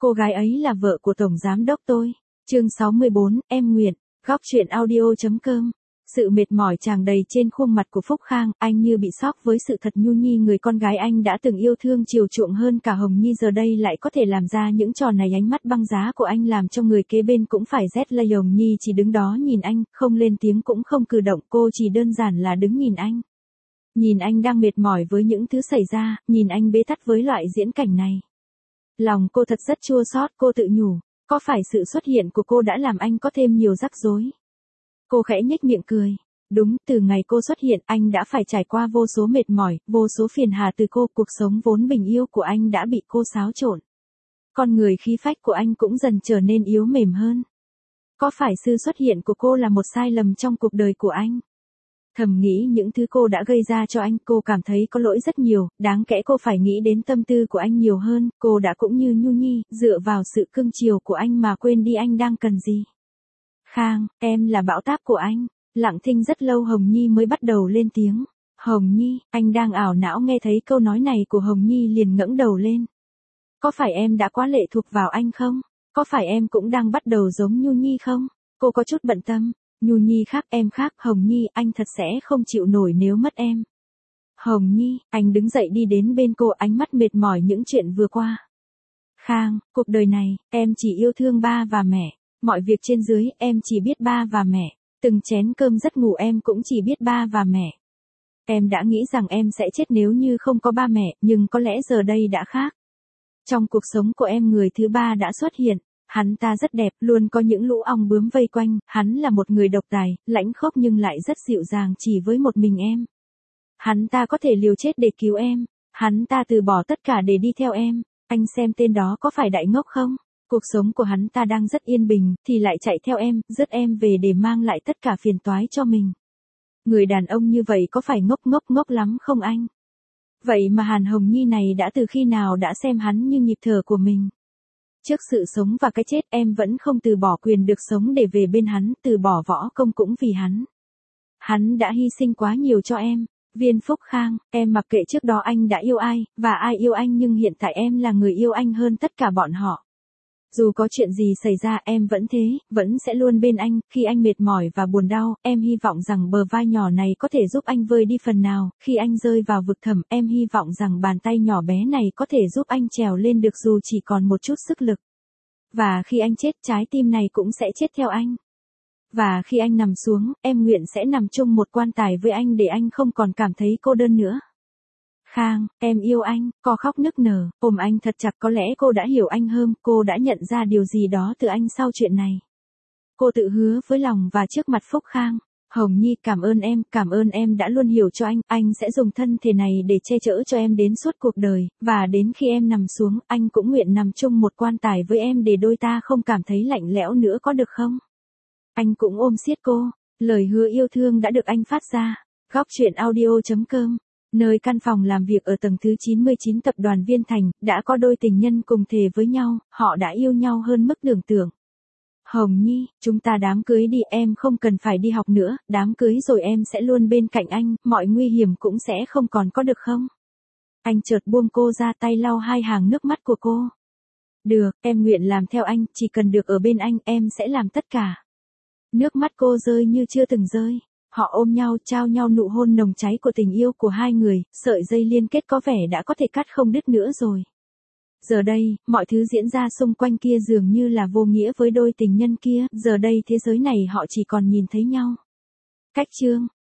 Cô gái ấy là vợ của Tổng Giám đốc tôi. Chương 64, em nguyện. Góc truyện audio.com. Sự mệt mỏi tràn đầy trên khuôn mặt của Phúc Khang, anh như bị sốc với sự thật Nhu Nhi người con gái anh đã từng yêu thương chiều chuộng hơn cả Hồng Nhi giờ đây lại có thể làm ra những trò này. Ánh mắt băng giá của anh làm cho người kế bên cũng phải rét lây. Hồng Nhi chỉ đứng đó nhìn anh, không lên tiếng cũng không cử động, cô chỉ đơn giản là đứng nhìn anh. Nhìn anh đang mệt mỏi với những thứ xảy ra, nhìn anh bế tắc với loại diễn cảnh này. Lòng cô thật rất chua xót, cô tự nhủ, có phải sự xuất hiện của cô đã làm anh có thêm nhiều rắc rối? Cô khẽ nhếch miệng cười. Đúng, từ ngày cô xuất hiện anh đã phải trải qua vô số mệt mỏi, vô số phiền hà từ cô, cuộc sống vốn bình yêu của anh đã bị cô xáo trộn. Con người khí phách của anh cũng dần trở nên yếu mềm hơn. Có phải sự xuất hiện của cô là một sai lầm trong cuộc đời của anh? Thầm nghĩ những thứ cô đã gây ra cho anh, cô cảm thấy có lỗi rất nhiều, đáng kẽ cô phải nghĩ đến tâm tư của anh nhiều hơn, cô đã cũng như Nhu Nhi, dựa vào sự cưng chiều của anh mà quên đi anh đang cần gì. Khang, em là bão táp của anh. Lặng thinh rất lâu Hồng Nhi mới bắt đầu lên tiếng. Hồng Nhi, anh đang ảo não nghe thấy câu nói này của Hồng Nhi liền ngẩng đầu lên. Có phải em đã quá lệ thuộc vào anh không? Có phải em cũng đang bắt đầu giống Nhu Nhi không? Cô có chút bận tâm. Nhu Nhi khác, em khác, Hồng Nhi, anh thật sẽ không chịu nổi nếu mất em. Hồng Nhi, anh đứng dậy đi đến bên cô, ánh mắt mệt mỏi những chuyện vừa qua. Khang, cuộc đời này, em chỉ yêu thương ba và mẹ. Mọi việc trên dưới, em chỉ biết ba và mẹ. Từng chén cơm giấc ngủ em cũng chỉ biết ba và mẹ. Em đã nghĩ rằng em sẽ chết nếu như không có ba mẹ, nhưng có lẽ giờ đây đã khác. Trong cuộc sống của em người thứ ba đã xuất hiện. Hắn ta rất đẹp, luôn có những lũ ong bướm vây quanh, hắn là một người độc tài, lãnh khốc nhưng lại rất dịu dàng chỉ với một mình em. Hắn ta có thể liều chết để cứu em, hắn ta từ bỏ tất cả để đi theo em, anh xem tên đó có phải đại ngốc không? Cuộc sống của hắn ta đang rất yên bình, thì lại chạy theo em, dứt em về để mang lại tất cả phiền toái cho mình. Người đàn ông như vậy có phải ngốc lắm không anh? Vậy mà Hàn Hồng Nhi này đã từ khi nào đã xem hắn như nhịp thở của mình? Trước sự sống và cái chết em vẫn không từ bỏ quyền được sống để về bên hắn, từ bỏ võ công cũng vì hắn. Hắn đã hy sinh quá nhiều cho em. Viên Phúc Khang, em mặc kệ trước đó anh đã yêu ai, và ai yêu anh nhưng hiện tại em là người yêu anh hơn tất cả bọn họ. Dù có chuyện gì xảy ra em vẫn thế, vẫn sẽ luôn bên anh, khi anh mệt mỏi và buồn đau, em hy vọng rằng bờ vai nhỏ này có thể giúp anh vơi đi phần nào, khi anh rơi vào vực thẳm, em hy vọng rằng bàn tay nhỏ bé này có thể giúp anh trèo lên được dù chỉ còn một chút sức lực. Và khi anh chết, trái tim này cũng sẽ chết theo anh. Và khi anh nằm xuống, em nguyện sẽ nằm chung một quan tài với anh để anh không còn cảm thấy cô đơn nữa. Khang, em yêu anh, cô khóc nức nở, ôm anh thật chặt, có lẽ cô đã hiểu anh hơn, cô đã nhận ra điều gì đó từ anh sau chuyện này. Cô tự hứa với lòng và trước mặt Phúc Khang, Hồng Nhi cảm ơn em đã luôn hiểu cho anh sẽ dùng thân thể này để che chở cho em đến suốt cuộc đời, và đến khi em nằm xuống, anh cũng nguyện nằm chung một quan tài với em để đôi ta không cảm thấy lạnh lẽo nữa có được không? Anh cũng ôm siết cô, lời hứa yêu thương đã được anh phát ra. Góc truyện audio.com. Nơi căn phòng làm việc ở tầng thứ 99 tập đoàn Viên Thành, đã có đôi tình nhân cùng thề với nhau, họ đã yêu nhau hơn mức tưởng tượng. Hồng Nhi, chúng ta đám cưới đi, em không cần phải đi học nữa, đám cưới rồi em sẽ luôn bên cạnh anh, mọi nguy hiểm cũng sẽ không còn có được không? Anh chợt buông cô ra, tay lau hai hàng nước mắt của cô. Được, em nguyện làm theo anh, chỉ cần được ở bên anh, em sẽ làm tất cả. Nước mắt cô rơi như chưa từng rơi. Họ ôm nhau, trao nhau nụ hôn nồng cháy của tình yêu của hai người, sợi dây liên kết có vẻ đã có thể cắt không đứt nữa rồi. Giờ đây, mọi thứ diễn ra xung quanh kia dường như là vô nghĩa với đôi tình nhân kia, giờ đây thế giới này họ chỉ còn nhìn thấy nhau. Cách chương